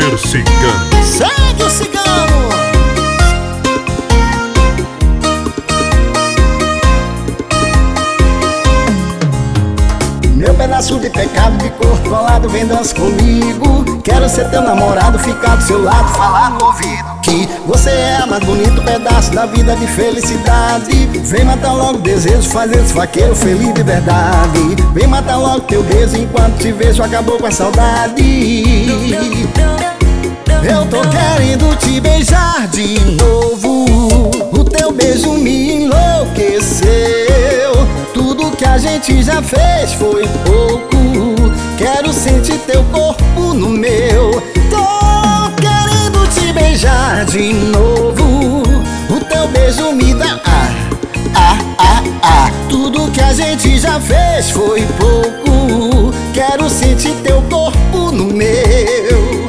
Denner Cigano. Segue o cigano. Meu pedaço de pecado de corpo colado, vem dança comigo. Quero ser teu namorado, ficar do seu lado, falar no ouvido que você é mais bonito pedaço da vida de felicidade. Vem matar logo o desejo, fazer esse vaqueiro feliz de verdade. Vem matar logo teu beijo, enquanto te vejo acabou com a saudade. Eu tô querendo te beijar de novo. O teu beijo me enlouqueceu. Tudo que a gente já fez foi pouco. Quero sentir teu corpo no meu. Tô querendo te beijar de novo. O teu beijo me dá Tudo que a gente já fez foi pouco. Quero sentir teu corpo no meu.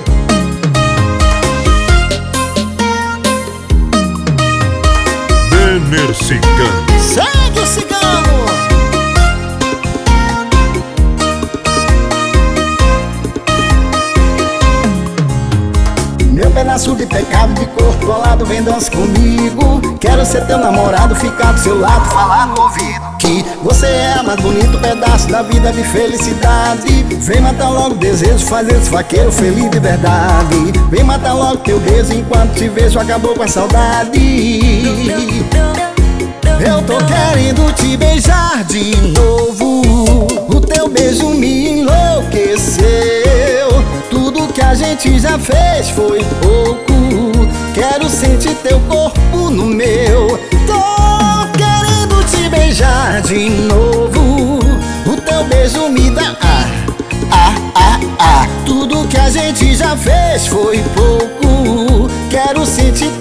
Denner Cigano. Segue o cigano. Meu pedaço de pecado de corpo colado, vem dança comigo. Quero ser teu namorado, ficar do seu lado, falar no ouvido que você é mais bonito pedaço da vida de felicidade. Vem matar logo o desejo, fazer esse vaqueiro feliz de verdade. Vem matar logo teu beijo, enquanto te vejo acabou com a saudade. Eu tô querendo te beijar de novo. O teu beijo me enlouqueceu. Tudo que a gente já fez foi pouco. Quero sentir teu corpo no meu. Tô querendo te beijar de novo. O teu beijo me dá Tudo que a gente já fez foi pouco. Quero sentir